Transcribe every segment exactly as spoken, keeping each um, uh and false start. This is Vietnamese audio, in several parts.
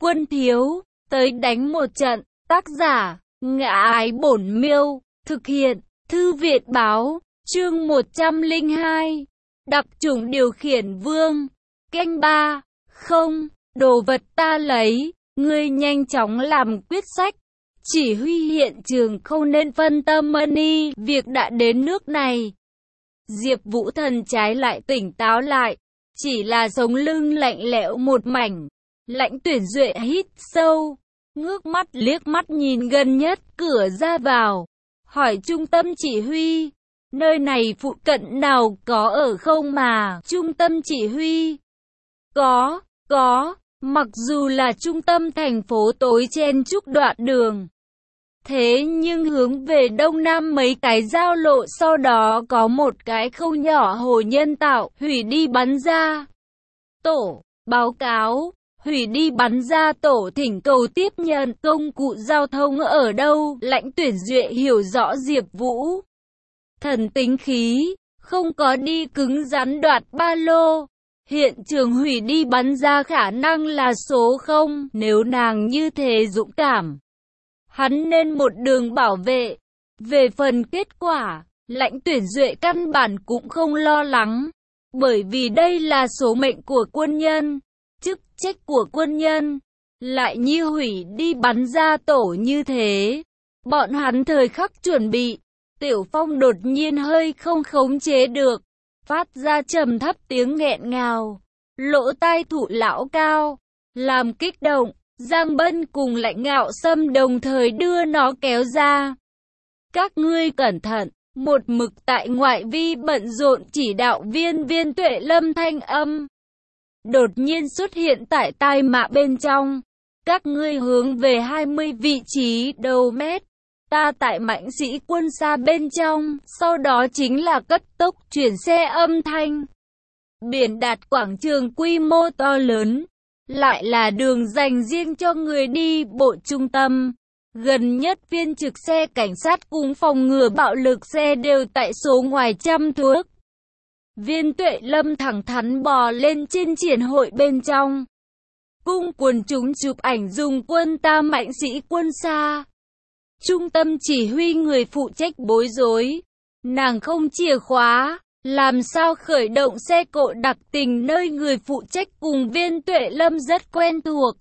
Quân thiếu, tới đánh một trận. Tác giả, Ngã Ái Bổn Miêu. Thực hiện, Thư Viện Báo. Chương một trăm lẻ hai. Đặc chủng điều khiển vương. Canh ba. Không, đồ vật ta lấy. Ngươi nhanh chóng làm quyết sách. Chỉ huy hiện trường không nên phân tâm money. Việc đã đến nước này. Diệp Vũ Thần trái lại tỉnh táo lại. Chỉ là sống lưng lạnh lẽo một mảnh. Lãnh Tuyển Duệ hít sâu. Ngước mắt liếc mắt nhìn gần nhất cửa ra vào. Hỏi trung tâm chỉ huy. Nơi này phụ cận nào có ở không mà? Trung tâm chỉ huy. Có, có. Mặc dù là trung tâm thành phố tối chen chúc đoạn đường. Thế nhưng hướng về đông nam mấy cái giao lộ sau đó có một cái khâu nhỏ hồ nhân tạo, hủy đi bắn ra. Tổ, báo cáo, hủy đi bắn ra tổ thỉnh cầu tiếp nhận công cụ giao thông ở đâu? Lãnh Tuyển Duệ hiểu rõ Diệp Vũ Thần tính khí, không có đi cứng rắn đoạt ba lô. Hiện trường hủy đi bắn ra khả năng là số không, nếu nàng như thế dũng cảm. Hắn nên một đường bảo vệ. Về phần kết quả, Lãnh Tuyển Duệ căn bản cũng không lo lắng. Bởi vì đây là số mệnh của quân nhân, chức trách của quân nhân. Lại như hủy đi bắn ra tổ như thế. Bọn hắn thời khắc chuẩn bị. Tiểu Phong đột nhiên hơi không khống chế được. Phát ra trầm thấp tiếng nghẹn ngào. Lỗ tai thụ lão cao. Làm kích động. Giang Bân cùng Lãnh Ngạo Sâm đồng thời đưa nó kéo ra. Các ngươi cẩn thận. Một mực tại ngoại vi bận rộn chỉ đạo viên Viên Tuệ Lâm thanh âm. Đột nhiên xuất hiện tại tai mạ bên trong. Các ngươi hướng về hai mươi vị trí đầu mét. Ta tại mãnh sĩ quân xa bên trong. Sau đó chính là cất tốc chuyển xe âm thanh. Biển đạt quảng trường quy mô to lớn. Lại là đường dành riêng cho người đi bộ trung tâm. Gần nhất viên trực xe cảnh sát cùng phòng ngừa bạo lực xe đều tại số ngoài trăm thước. Viên Tuệ Lâm thẳng thắn bò lên trên triển hội bên trong. Cung quần chúng chụp ảnh dùng quân ta mãnh sĩ quân xa. Trung tâm chỉ huy người phụ trách bối rối. Nàng không chìa khóa. Làm sao khởi động xe cộ đặc tình nơi người phụ trách cùng Viên Tuệ Lâm rất quen thuộc.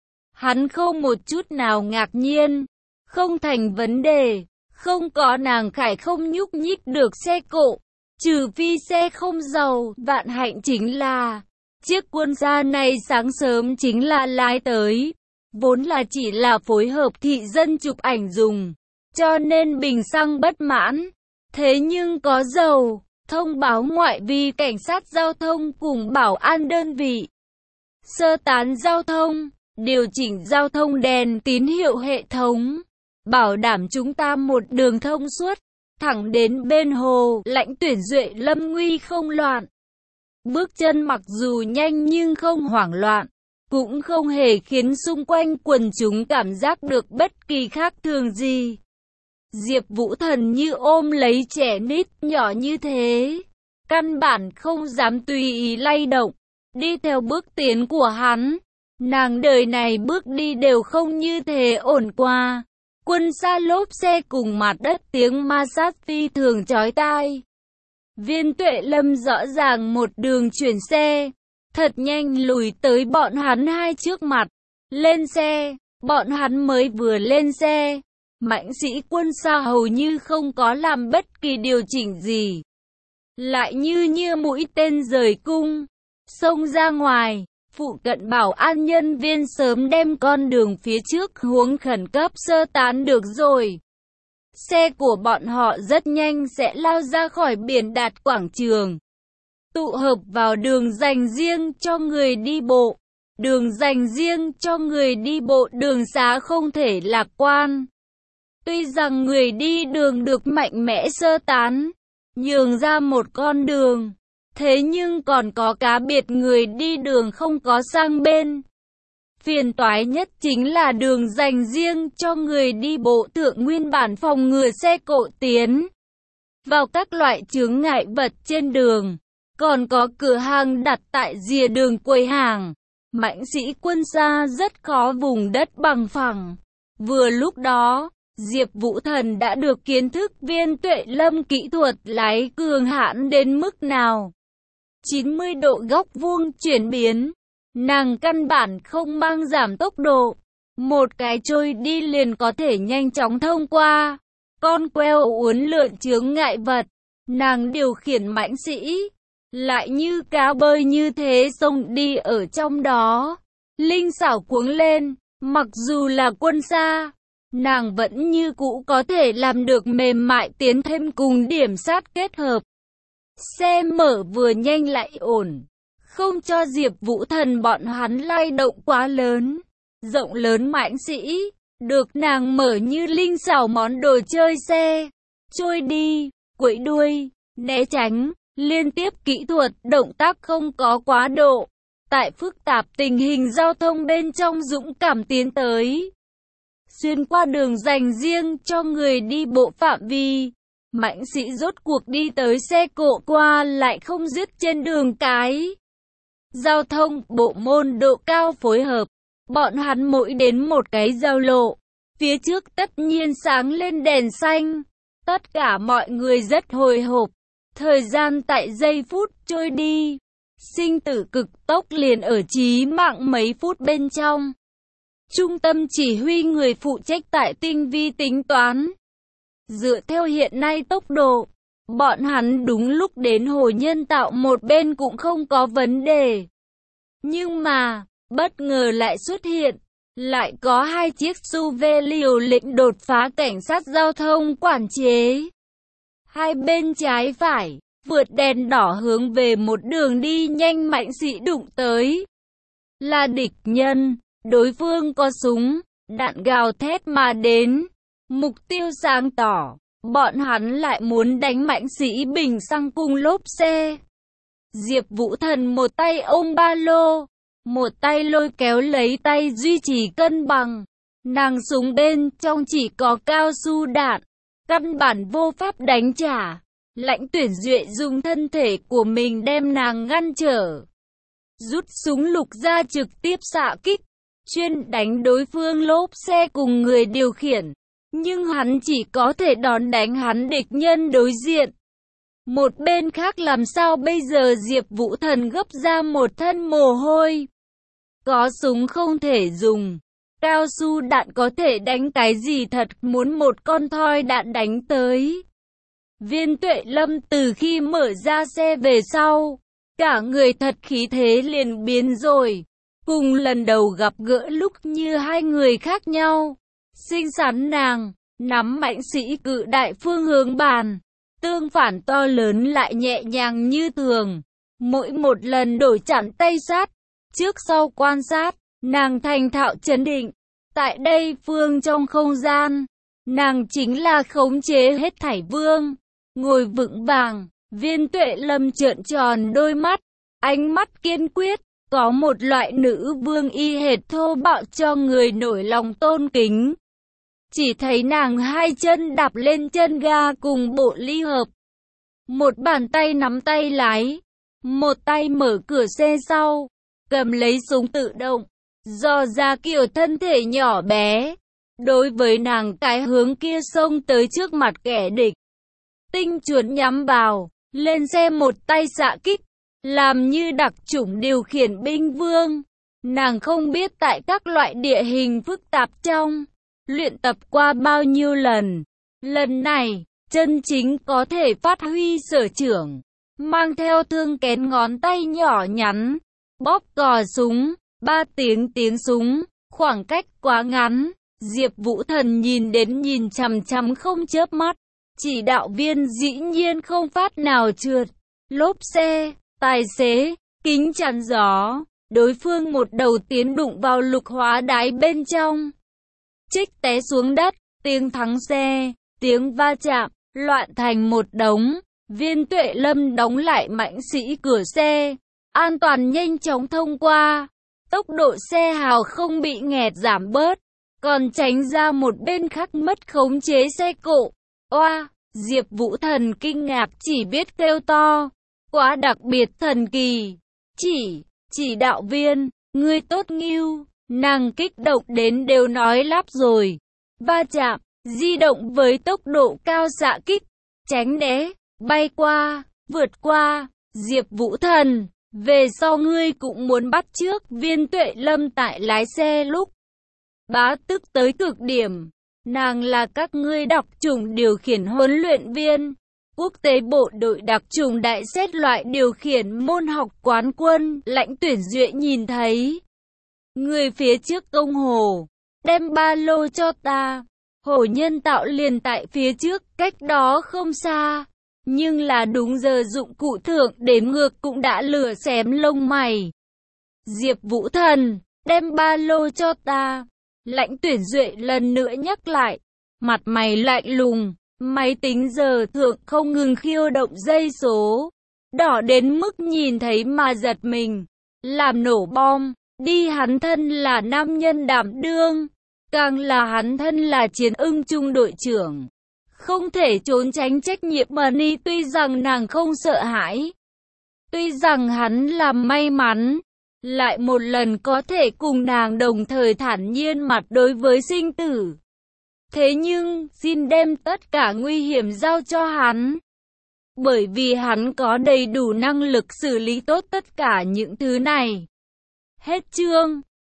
Hắn không một chút nào ngạc nhiên. Không thành vấn đề. Không có nàng khải không nhúc nhích được xe cộ. Trừ phi xe không dầu. Vạn hạnh chính là chiếc quân xa này sáng sớm chính là lái tới. Vốn là chỉ là phối hợp thị dân chụp ảnh dùng. Cho nên bình xăng bất mãn. Thế nhưng có dầu. Thông báo ngoại vi cảnh sát giao thông cùng bảo an đơn vị. Sơ tán giao thông. Điều chỉnh giao thông đèn tín hiệu hệ thống. Bảo đảm chúng ta một đường thông suốt. Thẳng đến bên hồ. Lãnh Tuyển Duệ lâm nguy không loạn. Bước chân mặc dù nhanh nhưng không hoảng loạn. Cũng không hề khiến xung quanh quần chúng cảm giác được bất kỳ khác thường gì. Diệp Vũ Thần như ôm lấy trẻ nít nhỏ như thế. Căn bản không dám tùy ý lay động. Đi theo bước tiến của hắn. Nàng đời này bước đi đều không như thế ổn qua. Quân xa lốp xe cùng mặt đất tiếng ma sát phi thường chói tai. Viên Tuệ Lâm rõ ràng một đường chuyển xe. Thật nhanh lùi tới bọn hắn hai trước mặt. Lên xe. Bọn hắn mới vừa lên xe. Mãnh sĩ quân xa hầu như không có làm bất kỳ điều chỉnh gì. Lại như như mũi tên rời cung. Xông ra ngoài. Phụ cận bảo an nhân viên sớm đem con đường phía trước hướng khẩn cấp sơ tán được rồi. Xe của bọn họ rất nhanh sẽ lao ra khỏi biển đạt quảng trường. Tụ hợp vào đường dành riêng cho người đi bộ. Đường dành riêng cho người đi bộ đường xá không thể lạc quan. Tuy rằng người đi đường được mạnh mẽ sơ tán, nhường ra một con đường. Thế nhưng còn có cá biệt người đi đường không có sang bên. Phiền toái nhất chính là đường dành riêng cho người đi bộ thượng nguyên bản phòng ngừa xe cộ tiến vào các loại chướng ngại vật trên đường. Còn có cửa hàng đặt tại rìa đường quầy hàng. mãnh sĩ quân xa rất khó vùng đất bằng phẳng. Vừa lúc đó, Diệp Vũ Thần đã được kiến thức Viên Tuệ Lâm kỹ thuật lái cường hãn đến mức nào. chín mươi độ góc vuông chuyển biến, nàng căn bản không mang giảm tốc độ. Một cái trôi đi liền có thể nhanh chóng thông qua. Con queo uốn lượn chướng ngại vật, nàng điều khiển mãnh sĩ, lại như cá bơi như thế xông đi ở trong đó. Linh xảo cuống lên, mặc dù là quân xa, nàng vẫn như cũ có thể làm được mềm mại tiến thêm cùng điểm sát kết hợp. Xe mở vừa nhanh lại ổn, không cho Diệp Vũ Thần bọn hắn lay động quá lớn. Rộng lớn mãnh sĩ, được nàng mở như linh xảo món đồ chơi xe, trôi đi, quẫy đuôi, né tránh, liên tiếp kỹ thuật, động tác không có quá độ. Tại phức tạp tình hình giao thông bên trong dũng cảm tiến tới. Xuyên qua đường dành riêng cho người đi bộ phạm vi, mãnh sĩ rốt cuộc đi tới xe cộ qua lại không dứt trên đường cái. Giao thông bộ môn độ cao phối hợp. Bọn hắn mỗi đến một cái giao lộ, phía trước tất nhiên sáng lên đèn xanh. Tất cả mọi người rất hồi hộp, thời gian tại giây phút trôi đi. Sinh tử cực tốc liền ở chí mạng mấy phút bên trong. Trung tâm chỉ huy người phụ trách tại tinh vi tính toán. Dựa theo hiện nay tốc độ, bọn hắn đúng lúc đến hồ nhân tạo một bên cũng không có vấn đề. Nhưng mà, bất ngờ lại xuất hiện, lại có hai chiếc ét u vê liều lĩnh đột phá cảnh sát giao thông quản chế. Hai bên trái phải, vượt đèn đỏ hướng về một đường đi nhanh mãnh sĩ đụng tới. Là địch nhân, đối phương có súng, đạn gào thét mà đến. Mục tiêu sáng tỏ, bọn hắn lại muốn đánh mãnh sĩ bình xăng cùng lốp xe. Diệp Vũ Thần một tay ôm ba lô, một tay lôi kéo lấy tay duy trì cân bằng. Nàng súng bên trong chỉ có cao su đạn, căn bản vô pháp đánh trả. Lãnh Tuyển Duệ dùng thân thể của mình đem nàng ngăn trở. Rút súng lục ra trực tiếp xạ kích, chuyên đánh đối phương lốp xe cùng người điều khiển. Nhưng hắn chỉ có thể đón đánh hắn địch nhân đối diện. Một bên khác làm sao bây giờ? Diệp Vũ Thần gấp ra một thân mồ hôi. Có súng không thể dùng, cao su đạn có thể đánh cái gì? Thật muốn một con thoi đạn đánh tới. Viên Tuệ Lâm từ khi mở ra xe về sau, cả người thật khí thế liền biến rồi. Cùng lần đầu gặp gỡ lúc như hai người khác nhau. Xinh xắn nàng, nắm mãnh sĩ cự đại phương hướng bàn. Tương phản to lớn lại nhẹ nhàng như thường. Mỗi một lần đổi chặn tay sát, trước sau quan sát, nàng thành thạo trấn định. Tại đây phương trong không gian, nàng chính là khống chế hết thảy vương. Ngồi vững vàng, Viên Tuệ Lâm trợn tròn đôi mắt, ánh mắt kiên quyết, có một loại nữ vương y hệt thô bạo cho người nổi lòng tôn kính. Chỉ thấy nàng hai chân đạp lên chân ga cùng bộ ly hợp. Một bàn tay nắm tay lái, một tay mở cửa xe sau, cầm lấy súng tự động, dò ra kiểu thân thể nhỏ bé. Đối với nàng cái hướng kia xông tới trước mặt kẻ địch. Tinh chuẩn nhắm vào, lên xe một tay xạ kích, làm như đặc chủng điều khiển binh vương. Nàng không biết tại các loại địa hình phức tạp trong, luyện tập qua bao nhiêu lần. Lần này, chân chính có thể phát huy sở trường, mang theo thương kén ngón tay nhỏ nhắn, bóp cò súng, ba tiếng tiếng súng, khoảng cách quá ngắn. Diệp Vũ Thần nhìn đến nhìn chằm chằm không chớp mắt. Chỉ đạo viên dĩ nhiên không phát nào trượt. Lốp xe, tài xế, kính chắn gió. Đối phương một đầu tiến đụng vào lục hóa đáy bên trong. Trích té xuống đất, tiếng thắng xe, tiếng va chạm, loạn thành một đống. Viên Tuệ Lâm đóng lại mãnh sĩ cửa xe, an toàn nhanh chóng thông qua. Tốc độ xe hào không bị nghẹt giảm bớt, còn tránh ra một bên khác mất khống chế xe cộ. Oa, Diệp Vũ Thần kinh ngạc chỉ biết kêu to, quá đặc biệt thần kỳ. Chỉ, chỉ đạo viên, Ngươi tốt nghiêu, nàng kích động đến đều nói lắp rồi. Va chạm, di động với tốc độ cao xạ kích, tránh né, bay qua, vượt qua, Diệp Vũ Thần. Về sau ngươi cũng muốn bắt chước Viên Tuệ Lâm tại lái xe lúc bá tức tới cực điểm. Nàng là các ngươi đặc chủng điều khiển huấn luyện viên, quốc tế bộ đội đặc chủng đại xét loại điều khiển môn học quán quân, Lãnh Tuyển Duệ nhìn thấy. Người phía trước công hồ, đem ba lô cho ta. Hồ nhân tạo liền tại phía trước, cách đó không xa. Nhưng là đúng giờ dụng cụ thượng đếm ngược cũng đã lửa xém lông mày. Diệp Vũ Thần, đem ba lô cho ta. Lãnh Tuyển Duệ lần nữa nhắc lại. Mặt mày lạnh lùng, máy tính giờ thượng không ngừng khiêu động dây số. Đỏ đến mức nhìn thấy mà giật mình. Làm nổ bom, đi hắn thân là nam nhân đảm đương. Càng là hắn thân là chiến ưng trung đội trưởng. Không thể trốn tránh trách nhiệm Money, tuy rằng nàng không sợ hãi. Tuy rằng hắn làm may mắn, lại một lần có thể cùng nàng đồng thời thản nhiên mặt đối với sinh tử. Thế nhưng, xin đem tất cả nguy hiểm giao cho hắn. Bởi vì hắn có đầy đủ năng lực xử lý tốt tất cả những thứ này. Hết chương.